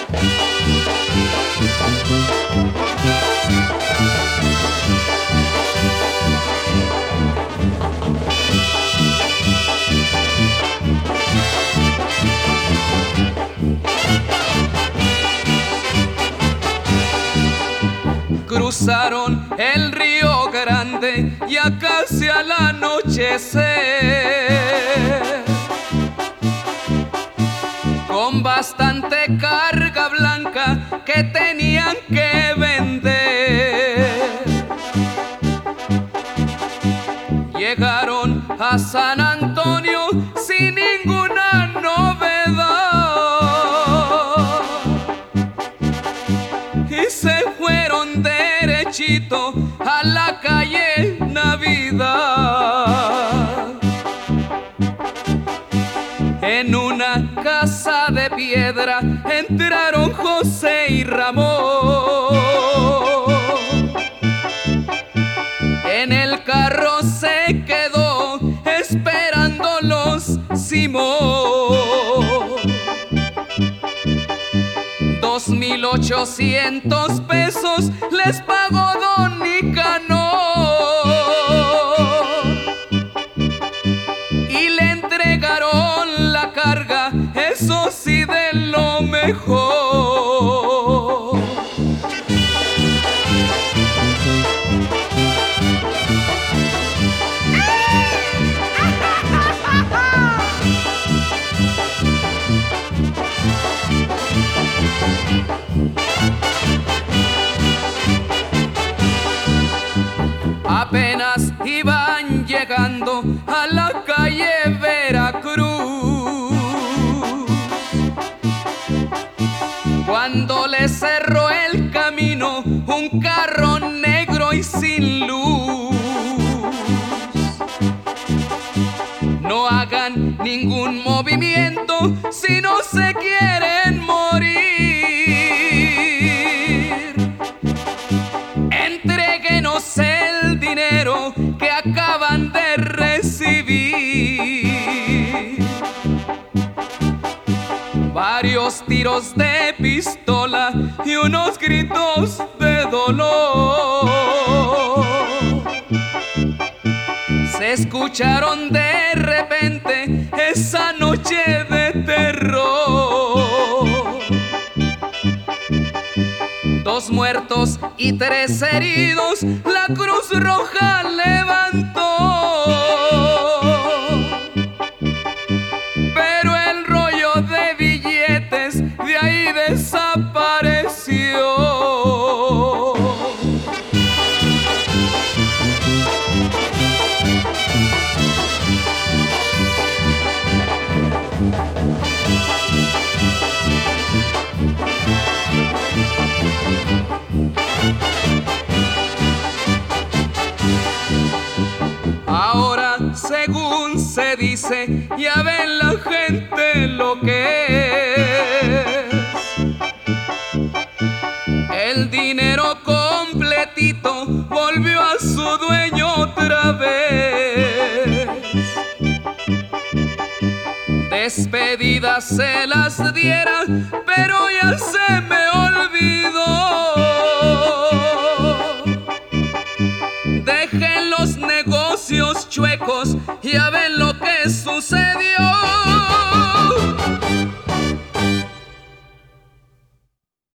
Cruzaron el Río Grande ya casi al anochecer, con bastante carga blanca que tenían que vender. Llegaron a San Antonio sin ninguna novedad y se fueron derechito a la calle Navidad. En una casa de piedra entraron José y Ramón. En el carro se quedó esperándolos Simón. 2,800 pesos les pagó don Nicanor y le entregaron la carga, eso sí, de lo mejor. Apenas iban llegando a la calle Veracruz, cuando les cerró el camino un carro negro y sin luz. No hagan ningún movimiento si no se quieren morir. Entréguenos el dinero que acaban de recibir. Varios tiros de pistola y unos gritos de dolor se escucharon de repente esa noche de terror. 2 muertos y 3 heridos la Cruz Roja levantó, pero el rollo de billetes de ahí desapareció. Ahora, según se dice, ya ven la gente lo que es. El dinero completito volvió a su dueño otra vez. Despedidas se las diera, pero